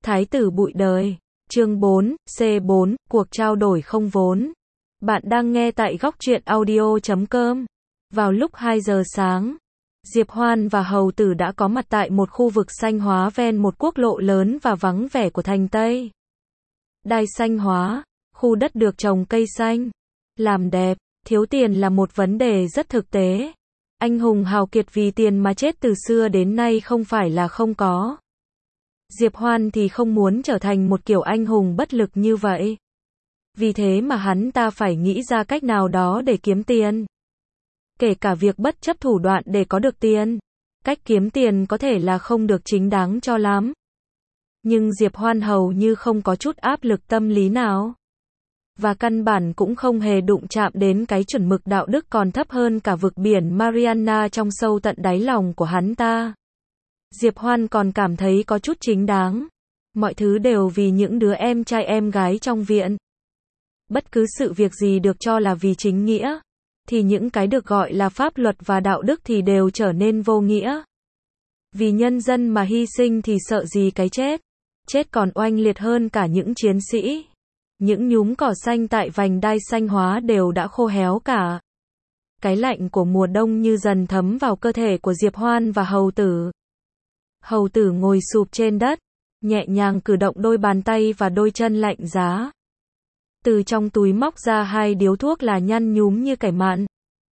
Thái tử bụi đời. Chương 4, C4, cuộc trao đổi không vốn. Bạn đang nghe tại góc truyện audio.com. Vào lúc 2 giờ sáng, Diệp Hoan và hầu tử đã có mặt tại một khu vực xanh hóa ven một quốc lộ lớn và vắng vẻ của thành Tây. Đai xanh hóa, khu đất được trồng cây xanh, làm đẹp, thiếu tiền là một vấn đề rất thực tế. Anh hùng hào kiệt vì tiền mà chết từ xưa đến nay không phải là không có. Diệp Hoan thì không muốn trở thành một kiểu anh hùng bất lực như vậy. Vì thế mà hắn ta phải nghĩ ra cách nào đó để kiếm tiền. Kể cả việc bất chấp thủ đoạn để có được tiền. Cách kiếm tiền có thể là không được chính đáng cho lắm. Nhưng Diệp Hoan hầu như không có chút áp lực tâm lý nào. Và căn bản cũng không hề đụng chạm đến cái chuẩn mực đạo đức còn thấp hơn cả vực biển Mariana trong sâu tận đáy lòng của hắn ta. Diệp Hoan còn cảm thấy có chút chính đáng. Mọi thứ đều vì những đứa em trai em gái trong viện. Bất cứ sự việc gì được cho là vì chính nghĩa, thì những cái được gọi là pháp luật và đạo đức thì đều trở nên vô nghĩa. Vì nhân dân mà hy sinh thì sợ gì cái chết. Chết còn oanh liệt hơn cả những chiến sĩ. Những nhúm cỏ xanh tại vành đai xanh hóa đều đã khô héo cả. Cái lạnh của mùa đông như dần thấm vào cơ thể của Diệp Hoan và hầu tử. Hầu tử ngồi sụp trên đất, nhẹ nhàng cử động đôi bàn tay và đôi chân lạnh giá. Từ trong túi móc ra 2 điếu thuốc là nhăn nhúm như cải mặn.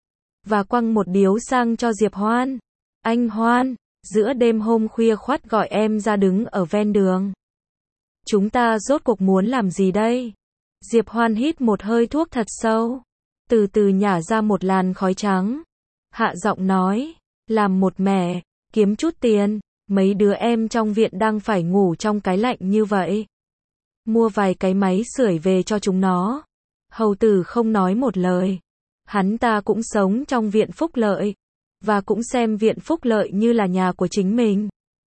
Và quăng một điếu sang cho Diệp Hoan. Anh Hoan, giữa đêm hôm khuya khoắt gọi em ra đứng ở ven đường. Chúng ta rốt cuộc muốn làm gì đây? Diệp Hoan hít một hơi thuốc thật sâu. Từ từ nhả ra một làn khói trắng. Hạ giọng nói, làm một mẻ, kiếm chút tiền. Mấy đứa em trong viện đang phải ngủ trong cái lạnh như vậy. Mua vài cái máy sưởi về cho chúng nó. Hầu tử không nói một lời. Hắn ta cũng sống trong viện phúc lợi. Và cũng xem viện phúc lợi như là nhà của chính mình.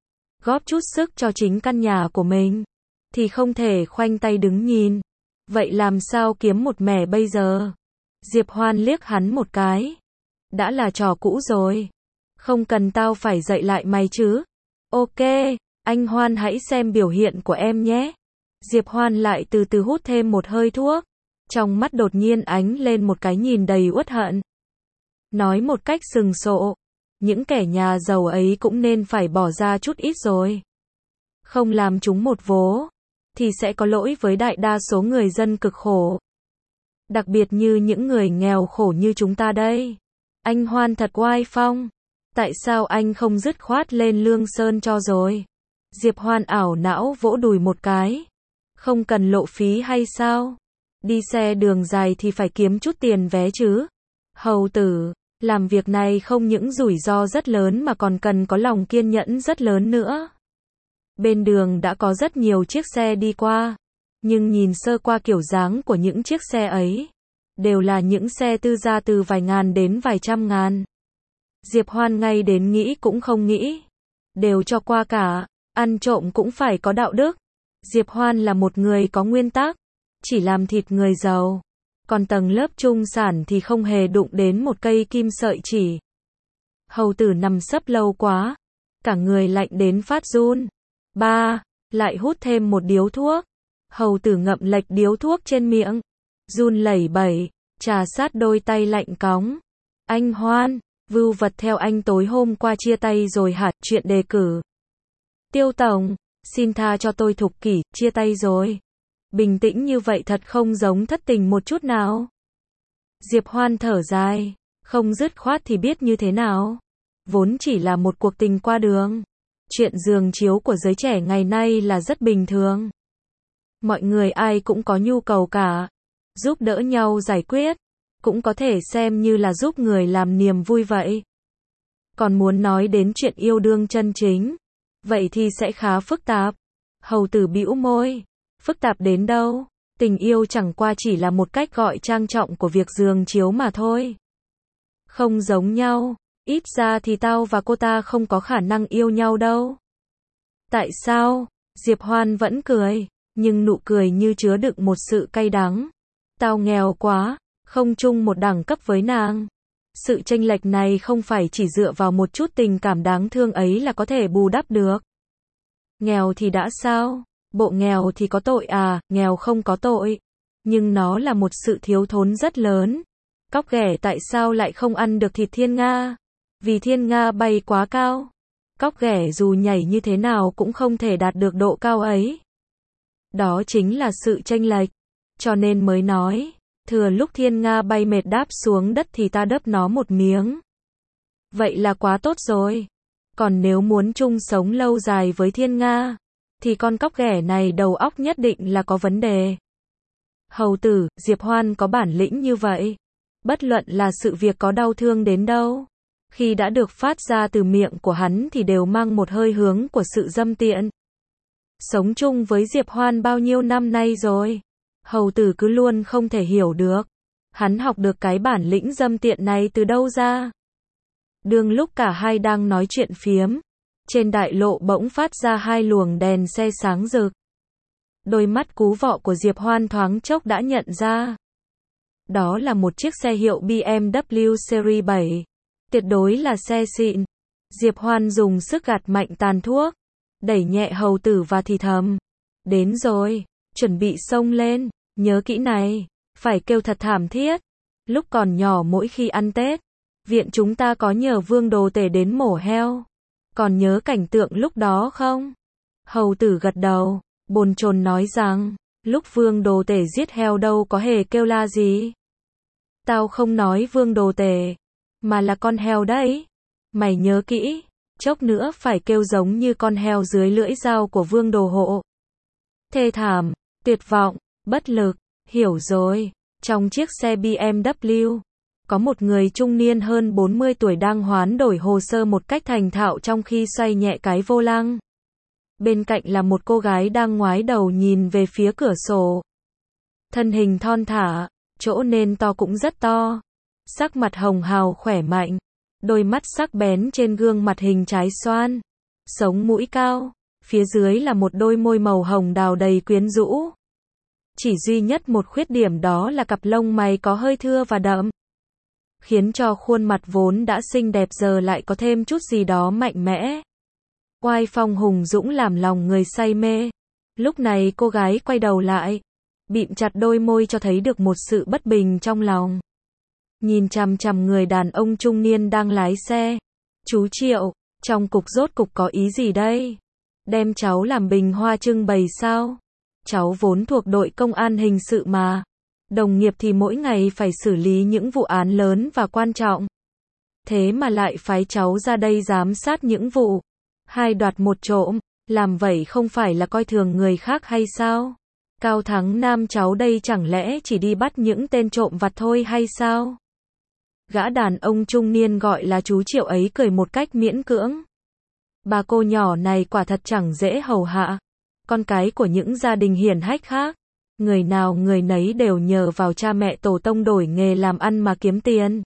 Góp chút sức cho chính căn nhà của mình. Thì không thể khoanh tay đứng nhìn. Vậy làm sao kiếm một mẻ bây giờ? Diệp Hoan liếc hắn một cái. Đã là trò cũ rồi. Không cần tao phải dạy lại mày chứ. Ok, anh Hoan hãy xem biểu hiện của em nhé. Diệp Hoan lại từ từ hút thêm một hơi thuốc. Trong mắt đột nhiên ánh lên một cái nhìn đầy uất hận. Nói một cách sừng sộ. Những kẻ nhà giàu ấy cũng nên phải bỏ ra chút ít rồi. Không làm chúng một vố. Thì sẽ có lỗi với đại đa số người dân cực khổ. Đặc biệt như những người nghèo khổ như chúng ta đây. Anh Hoan thật oai phong. Tại sao anh không dứt khoát lên Lương Sơn cho rồi? Diệp Hoan ảo não vỗ đùi một cái. Không cần lộ phí hay sao? Đi xe đường dài thì phải kiếm chút tiền vé chứ. Hầu tử, làm việc này không những rủi ro rất lớn mà còn cần có lòng kiên nhẫn rất lớn nữa. Bên đường đã có rất nhiều chiếc xe đi qua. Nhưng nhìn sơ qua kiểu dáng của những chiếc xe ấy. Đều là những xe tư gia từ vài ngàn đến vài trăm ngàn. Diệp Hoan ngay đến nghĩ cũng không nghĩ. Đều cho qua cả. Ăn trộm cũng phải có đạo đức. Diệp Hoan là một người có nguyên tắc. Chỉ làm thịt người giàu. Còn tầng lớp trung sản thì không hề đụng đến một cây kim sợi chỉ. Hầu tử nằm sấp lâu quá. Cả người lạnh đến phát run. Lại hút thêm một điếu thuốc. Hầu tử ngậm lệch điếu thuốc trên miệng. Run lẩy bẩy. Trà sát đôi tay lạnh cóng. Anh Hoan. Vưu vật theo anh tối hôm qua chia tay rồi hả? Chuyện đề cử. Tiêu tổng, xin tha cho tôi Thục Kỷ, chia tay rồi. Bình tĩnh như vậy thật không giống thất tình một chút nào. Diệp Hoan thở dài, không dứt khoát thì biết như thế nào. Vốn chỉ là một cuộc tình qua đường. Chuyện giường chiếu của giới trẻ ngày nay là rất bình thường. Mọi người ai cũng có nhu cầu cả. Giúp đỡ nhau giải quyết. Cũng có thể xem như là giúp người làm niềm vui vậy. Còn muốn nói đến chuyện yêu đương chân chính, vậy thì sẽ khá phức tạp. Hầu tử bĩu môi. Phức tạp đến đâu? Tình yêu chẳng qua chỉ là một cách gọi trang trọng của việc giường chiếu mà thôi. Không giống nhau. Ít ra thì tao và cô ta không có khả năng yêu nhau đâu. Tại sao? Diệp Hoan vẫn cười. Nhưng nụ cười như chứa đựng một sự cay đắng. Tao nghèo quá. Không chung một đẳng cấp với nàng. Sự chênh lệch này không phải chỉ dựa vào một chút tình cảm đáng thương ấy là có thể bù đắp được. Nghèo thì đã sao? Bộ nghèo thì có tội à, nghèo không có tội. Nhưng nó là một sự thiếu thốn rất lớn. Cóc ghẻ tại sao lại không ăn được thịt thiên nga? Vì thiên nga bay quá cao. Cóc ghẻ dù nhảy như thế nào cũng không thể đạt được độ cao ấy. Đó chính là sự chênh lệch. Cho nên mới nói, thừa lúc thiên nga bay mệt đáp xuống đất thì ta đớp nó một miếng. Vậy là quá tốt rồi. Còn nếu muốn chung sống lâu dài với thiên nga, thì con cóc ghẻ này đầu óc nhất định là có vấn đề. Hầu tử, Diệp Hoan có bản lĩnh như vậy. Bất luận là sự việc có đau thương đến đâu, khi đã được phát ra từ miệng của hắn thì đều mang một hơi hướng của sự dâm tiện. Sống chung với Diệp Hoan bao nhiêu năm nay rồi, hầu tử cứ luôn không thể hiểu được. Hắn học được cái bản lĩnh dâm tiện này từ đâu ra? Đương lúc cả hai đang nói chuyện phiếm, trên đại lộ bỗng phát ra hai luồng đèn xe sáng rực. Đôi mắt cú vọ của Diệp Hoan thoáng chốc đã nhận ra. Đó là một chiếc xe hiệu BMW Series 7. Tuyệt đối là xe xịn. Diệp Hoan dùng sức gạt mạnh tàn thuốc, đẩy nhẹ hầu tử và thì thầm. Đến rồi, chuẩn bị xông lên, nhớ kỹ này, phải kêu thật thảm thiết. Lúc còn nhỏ mỗi khi ăn Tết, viện chúng ta có nhờ Vương Đồ Tể đến mổ heo. Còn nhớ cảnh tượng lúc đó không? Hầu tử gật đầu, bồn chồn nói rằng, lúc Vương Đồ Tể giết heo đâu có hề kêu la gì. Tao không nói Vương Đồ Tể, mà là con heo đấy. Mày nhớ kỹ, chốc nữa phải kêu giống như con heo dưới lưỡi dao của Vương Đồ Hộ. Thê thảm, tuyệt vọng, bất lực, hiểu rồi. Trong chiếc xe BMW, có một người trung niên hơn 40 tuổi đang hoán đổi hồ sơ một cách thành thạo trong khi xoay nhẹ cái vô lăng. Bên cạnh là một cô gái đang ngoái đầu nhìn về phía cửa sổ. Thân hình thon thả, chỗ nên to cũng rất to. Sắc mặt hồng hào khỏe mạnh, đôi mắt sắc bén trên gương mặt hình trái xoan, sống mũi cao, phía dưới là một đôi môi màu hồng đào đầy quyến rũ. Chỉ duy nhất một khuyết điểm đó là cặp lông mày có hơi thưa và đậm, khiến cho khuôn mặt vốn đã xinh đẹp giờ lại có thêm chút gì đó mạnh mẽ. Oai phong hùng dũng làm lòng người say mê. Lúc này cô gái quay đầu lại, bịm chặt đôi môi cho thấy được một sự bất bình trong lòng. Nhìn chằm chằm người đàn ông trung niên đang lái xe. Chú Triệu, trong cục rốt cục có ý gì đây? Đem cháu làm bình hoa trưng bày sao? Cháu vốn thuộc đội công an hình sự mà. Đồng nghiệp thì mỗi ngày phải xử lý những vụ án lớn và quan trọng. Thế mà lại phái cháu ra đây giám sát những vụ hai đoạt một trộm, làm vậy không phải là coi thường người khác hay sao? Cao Thắng Nam cháu đây chẳng lẽ chỉ đi bắt những tên trộm vặt thôi hay sao? Gã đàn ông trung niên gọi là chú Triệu ấy cười một cách miễn cưỡng. Bà cô nhỏ này quả thật chẳng dễ hầu hạ. Con cái của những gia đình hiển hách khác, người nào người nấy đều nhờ vào cha mẹ tổ tông đổi nghề làm ăn mà kiếm tiền.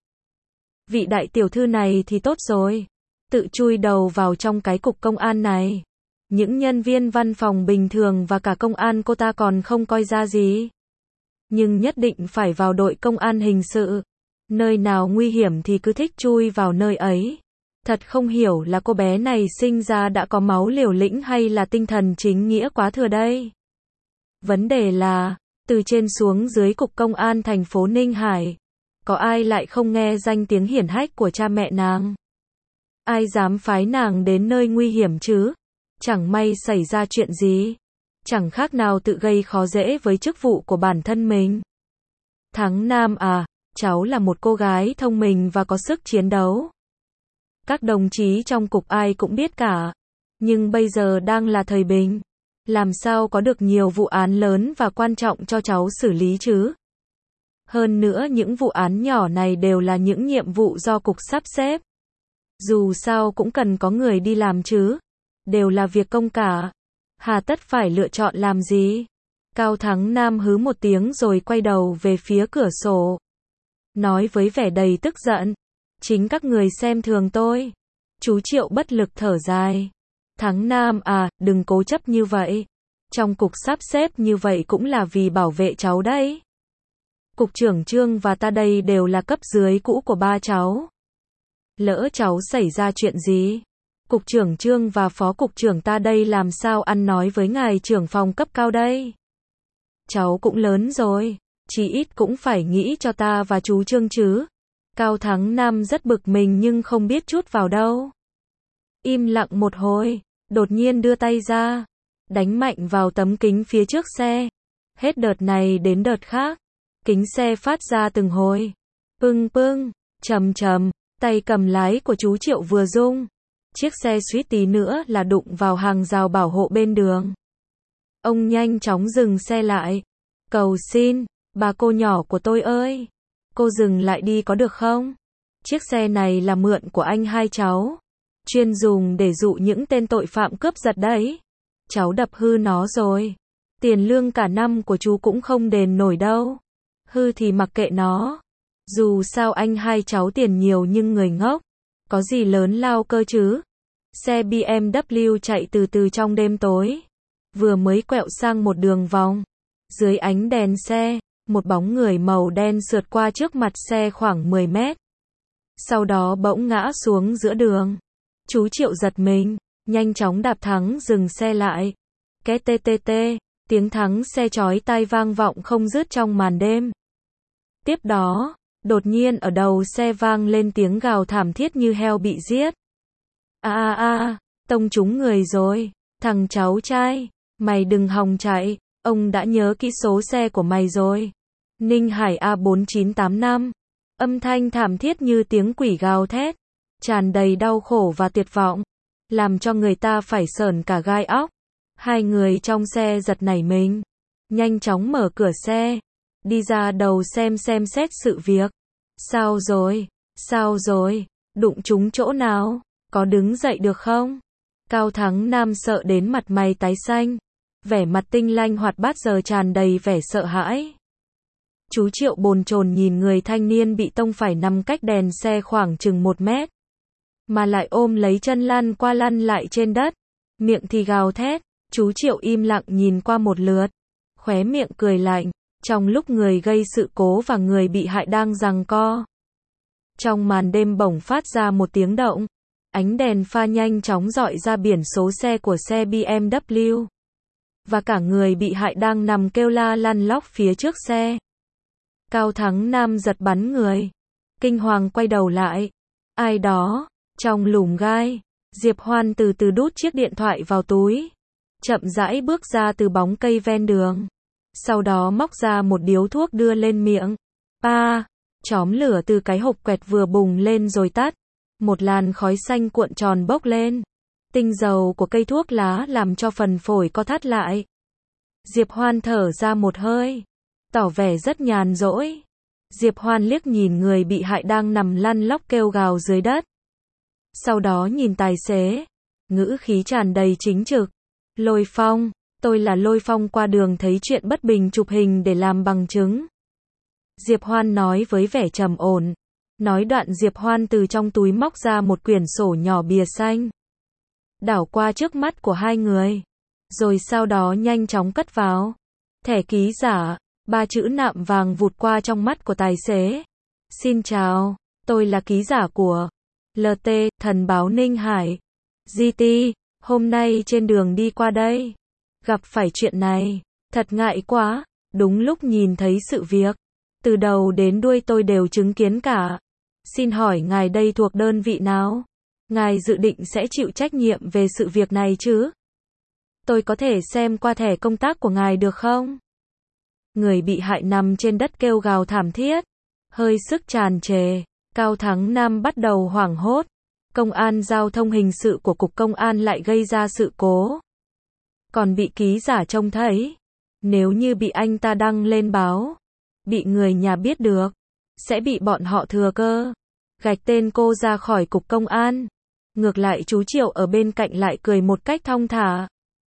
Vị đại tiểu thư này thì tốt rồi, tự chui đầu vào trong cái cục công an này. Những nhân viên văn phòng bình thường và cả công an cô ta còn không coi ra gì. Nhưng nhất định phải vào đội công an hình sự. Nơi nào nguy hiểm thì cứ thích chui vào nơi ấy. Thật không hiểu là cô bé này sinh ra đã có máu liều lĩnh hay là tinh thần chính nghĩa quá thừa đây. Vấn đề là, từ trên xuống dưới cục công an thành phố Ninh Hải, có ai lại không nghe danh tiếng hiển hách của cha mẹ nàng? Ai dám phái nàng đến nơi nguy hiểm chứ? Chẳng may xảy ra chuyện gì, chẳng khác nào tự gây khó dễ với chức vụ của bản thân mình. Thắng Nam à, cháu là một cô gái thông minh và có sức chiến đấu. Các đồng chí trong cục ai cũng biết cả. Nhưng bây giờ đang là thời bình. Làm sao có được nhiều vụ án lớn và quan trọng cho cháu xử lý chứ? Hơn nữa những vụ án nhỏ này đều là những nhiệm vụ do cục sắp xếp. Dù sao cũng cần có người đi làm chứ. Đều là việc công cả. Hà tất phải lựa chọn làm gì? Cao Thắng Nam hứ một tiếng rồi quay đầu về phía cửa sổ. Nói với vẻ đầy tức giận. Chính các người xem thường tôi. Chú Triệu bất lực thở dài. Thắng Nam à, đừng cố chấp như vậy. Trong cục sắp xếp như vậy cũng là vì bảo vệ cháu đấy. Cục trưởng Trương và ta đây đều là cấp dưới cũ của ba cháu. Lỡ cháu xảy ra chuyện gì, Cục trưởng Trương và phó cục trưởng ta đây làm sao ăn nói với ngài trưởng phòng cấp cao đây? Cháu cũng lớn rồi, chí ít cũng phải nghĩ cho ta và chú Trương chứ. Cao Thắng Nam rất bực mình nhưng không biết chút vào đâu. Im lặng một hồi, đột nhiên đưa tay ra, đánh mạnh vào tấm kính phía trước xe. Hết đợt này đến đợt khác, kính xe phát ra từng hồi pưng pưng, trầm trầm, tay cầm lái của chú Triệu vừa rung. Chiếc xe suýt tí nữa là đụng vào hàng rào bảo hộ bên đường. Ông nhanh chóng dừng xe lại. Cầu xin, bà cô nhỏ của tôi ơi, cô dừng lại đi có được không? Chiếc xe này là mượn của anh hai cháu, chuyên dùng để dụ những tên tội phạm cướp giật đấy. Cháu đập hư nó rồi. Tiền lương cả năm của chú cũng không đền nổi đâu. Hư thì mặc kệ nó. Dù sao anh hai cháu tiền nhiều nhưng người ngốc. Có gì lớn lao cơ chứ? Xe BMW chạy từ từ trong đêm tối. Vừa mới quẹo sang một đường vòng. Dưới ánh đèn xe, một bóng người màu đen sượt qua trước mặt xe khoảng 10 mét. Sau đó bỗng ngã xuống giữa đường. Chú Triệu giật mình, nhanh chóng đạp thắng dừng xe lại. Két tê tê tê, tiếng thắng xe chói tai vang vọng không dứt trong màn đêm. Tiếp đó, đột nhiên ở đầu xe vang lên tiếng gào thảm thiết như heo bị giết. Tông trúng người rồi, thằng cháu trai, mày đừng hòng chạy, ông đã nhớ kỹ số xe của mày rồi. Ninh Hải A4985. Âm thanh thảm thiết như tiếng quỷ gào thét, tràn đầy đau khổ và tuyệt vọng, làm cho người ta phải sởn cả gai óc. Hai người trong xe giật nảy mình, nhanh chóng mở cửa xe, đi ra đầu xem xét sự việc. Sao rồi, đụng trúng chỗ nào, có đứng dậy được không? Cao Thắng Nam sợ đến mặt mày tái xanh, vẻ mặt tinh lanh hoạt bát giờ tràn đầy vẻ sợ hãi. Chú Triệu bồn chồn nhìn người thanh niên bị tông phải nằm cách đèn xe khoảng chừng 1 mét. Mà lại ôm lấy chân lăn qua lăn lại trên đất, miệng thì gào thét. Chú Triệu im lặng nhìn qua một lượt, khóe miệng cười lạnh, trong lúc người gây sự cố và người bị hại đang giằng co. Trong màn đêm bỗng phát ra một tiếng động, ánh đèn pha nhanh chóng rọi ra biển số xe của xe BMW. Và cả người bị hại đang nằm kêu la lăn lóc phía trước xe. Cao Thắng Nam giật bắn người, kinh hoàng quay đầu lại. Ai đó, trong lùm gai, Diệp Hoan từ từ đút chiếc điện thoại vào túi, chậm rãi bước ra từ bóng cây ven đường. Sau đó móc ra một điếu thuốc đưa lên miệng. Chóm lửa từ cái hộp quẹt vừa bùng lên rồi tắt. Một làn khói xanh cuộn tròn bốc lên. Tinh dầu của cây thuốc lá làm cho phần phổi co thắt lại. Diệp Hoan thở ra một hơi, tỏ vẻ rất nhàn rỗi. Diệp Hoan liếc nhìn người bị hại đang nằm lăn lóc kêu gào dưới đất. Sau đó nhìn tài xế, ngữ khí tràn đầy chính trực. Lôi Phong, tôi là Lôi Phong qua đường thấy chuyện bất bình chụp hình để làm bằng chứng. Diệp Hoan nói với vẻ trầm ổn. Nói đoạn Diệp Hoan từ trong túi móc ra một quyển sổ nhỏ bìa xanh. Đảo qua trước mắt của hai người. Rồi sau đó nhanh chóng cất vào. Thẻ ký giả, 3 chữ nạm vàng vụt qua trong mắt của tài xế. Xin chào, tôi là ký giả của LT, Thần báo Ninh Hải. GT, hôm nay trên đường đi qua đây, gặp phải chuyện này, thật ngại quá, đúng lúc nhìn thấy sự việc. Từ đầu đến đuôi tôi đều chứng kiến cả. Xin hỏi ngài đây thuộc đơn vị nào? Ngài dự định sẽ chịu trách nhiệm về sự việc này chứ? Tôi có thể xem qua thẻ công tác của ngài được không? Người bị hại nằm trên đất kêu gào thảm thiết, hơi sức tràn trề. Cao Thắng Nam bắt đầu hoảng hốt. Công an giao thông hình sự của Cục Công an lại gây ra sự cố. Còn bị ký giả trông thấy. Nếu như bị anh ta đăng lên báo, bị người nhà biết được, sẽ bị bọn họ thừa cơ gạch tên cô ra khỏi Cục Công an. Ngược lại chú Triệu ở bên cạnh lại cười một cách thong thả.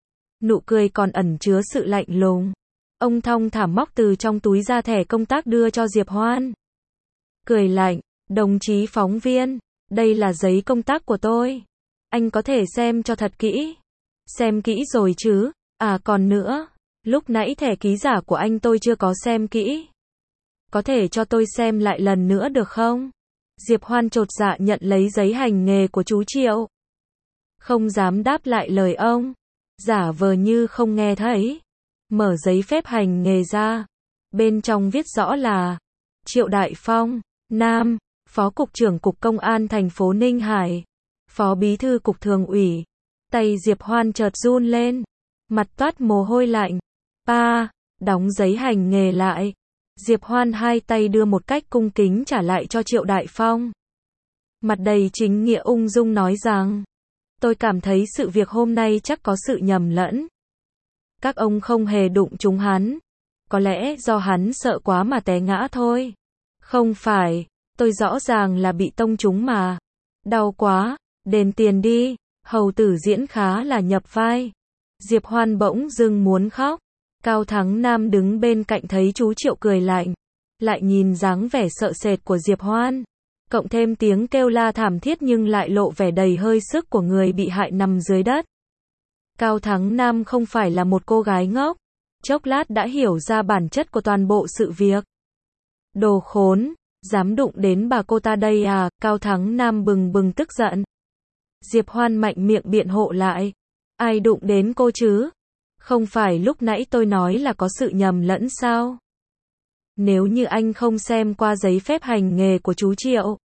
Nụ cười còn ẩn chứa sự lạnh lùng. Ông thong thả móc từ trong túi ra thẻ công tác đưa cho Diệp Hoan. Cười lạnh, đồng chí phóng viên, đây là giấy công tác của tôi. Anh có thể xem cho thật kỹ. Xem kỹ rồi chứ? Còn nữa, lúc nãy thẻ ký giả của anh tôi chưa có xem kỹ. Có thể cho tôi xem lại lần nữa được không? Diệp Hoan chột dạ nhận lấy giấy hành nghề của chú Triệu. không dám đáp lại lời ông, giả vờ như không nghe thấy. Mở giấy phép hành nghề ra, bên trong viết rõ là Triệu Đại Phong, nam, Phó Cục trưởng Cục Công an thành phố Ninh Hải, Phó Bí thư Cục Thường ủy. Tay Diệp Hoan chợt run lên, mặt toát mồ hôi lạnh. Pa, đóng giấy hành nghề lại. Diệp Hoan hai tay đưa một cách cung kính trả lại cho Triệu Đại Phong. Mặt đầy chính nghĩa ung dung nói rằng, tôi cảm thấy sự việc hôm nay chắc có sự nhầm lẫn. Các ông không hề đụng trúng hắn. Có lẽ do hắn sợ quá mà té ngã thôi. Không phải, tôi rõ ràng là bị tông trúng mà. Đau quá, đền tiền đi. Hầu tử diễn khá là nhập vai. Diệp Hoan bỗng dưng muốn khóc. Cao Thắng Nam đứng bên cạnh thấy chú Triệu cười lạnh. Lại nhìn dáng vẻ sợ sệt của Diệp Hoan. Cộng thêm tiếng kêu la thảm thiết nhưng lại lộ vẻ đầy hơi sức của người bị hại nằm dưới đất. Cao Thắng Nam không phải là một cô gái ngốc. Chốc lát đã hiểu ra bản chất của toàn bộ sự việc. Đồ khốn, dám đụng đến bà cô ta đây à? Cao Thắng Nam bừng bừng tức giận. Diệp Hoan mạnh miệng biện hộ lại. Ai đụng đến cô chứ? Không phải lúc nãy tôi nói là có sự nhầm lẫn sao? Nếu như anh không xem qua giấy phép hành nghề của chú Triệu,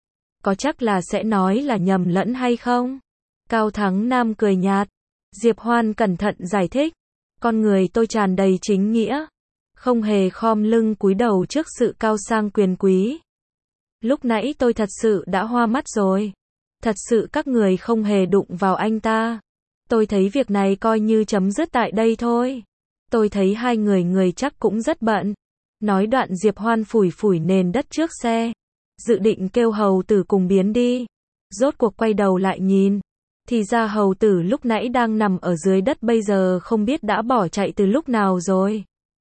có chắc là sẽ nói là nhầm lẫn hay không? Cao Thắng Nam cười nhạt. Diệp Hoan cẩn thận giải thích. Con người tôi tràn đầy chính nghĩa, không hề khom lưng cúi đầu trước sự cao sang quyền quý. Lúc nãy tôi thật sự đã hoa mắt rồi. Thật sự các người không hề đụng vào anh ta. Tôi thấy việc này coi như chấm dứt tại đây thôi. Tôi thấy hai người chắc cũng rất bận. Nói đoạn Diệp Hoan phủi phủi nền đất trước xe. Dự định kêu hầu tử cùng biến đi. Rốt cuộc quay đầu lại nhìn. Thì ra hầu tử lúc nãy đang nằm ở dưới đất bây giờ không biết đã bỏ chạy từ lúc nào rồi.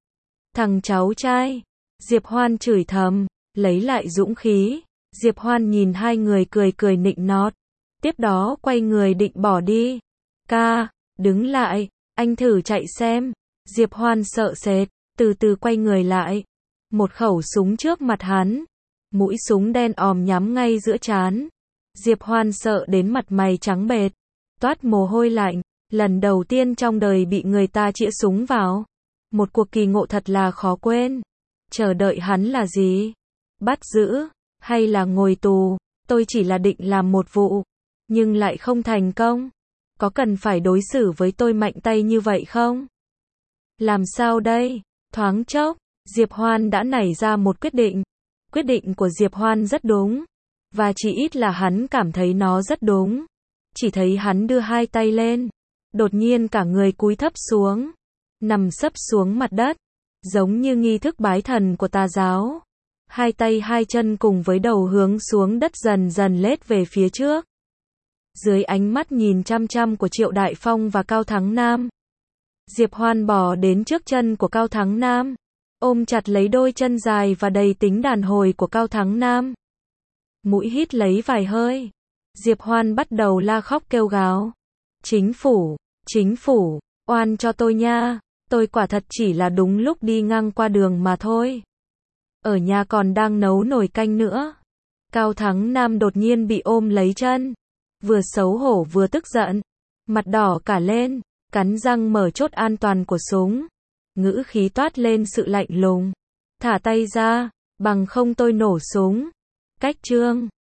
Thằng cháu trai. Diệp Hoan chửi thầm, lấy lại dũng khí. Diệp Hoan nhìn hai người cười cười nịnh nọt. Tiếp đó quay người định bỏ đi. Ca, đứng lại, anh thử chạy xem. Diệp Hoan sợ sệt, từ từ quay người lại. Một khẩu súng trước mặt hắn. Mũi súng đen òm nhắm ngay giữa trán. Diệp Hoan sợ đến mặt mày trắng bệch, toát mồ hôi lạnh, lần đầu tiên trong đời bị người ta chĩa súng vào. Một cuộc kỳ ngộ thật là khó quên. Chờ đợi hắn là gì? Bắt giữ, hay là ngồi tù? Tôi chỉ là định làm một vụ, nhưng lại không thành công. Có cần phải đối xử với tôi mạnh tay như vậy không? Làm sao đây? Thoáng chốc, Diệp Hoan đã nảy ra một quyết định. Quyết định của Diệp Hoan rất đúng. Và chỉ ít là hắn cảm thấy nó rất đúng. Chỉ thấy hắn đưa hai tay lên. Đột nhiên cả người cúi thấp xuống. Nằm sấp xuống mặt đất. Giống như nghi thức bái thần của tà giáo. Hai tay hai chân cùng với đầu hướng xuống đất dần dần lết về phía trước. Dưới ánh mắt nhìn chăm chăm của Triệu Đại Phong và Cao Thắng Nam. Diệp Hoan bò đến trước chân của Cao Thắng Nam. Ôm chặt lấy đôi chân dài và đầy tính đàn hồi của Cao Thắng Nam. Mũi hít lấy vài hơi. Diệp Hoan bắt đầu la khóc kêu gào. Chính phủ, oan cho tôi nha. Tôi quả thật chỉ là đúng lúc đi ngang qua đường mà thôi. Ở nhà còn đang nấu nồi canh nữa. Cao Thắng Nam đột nhiên bị ôm lấy chân. Vừa xấu hổ vừa tức giận. Mặt đỏ cả lên, cắn răng mở chốt an toàn của súng. Ngữ khí toát lên sự lạnh lùng. Thả tay ra, bằng không tôi nổ súng. Cách chương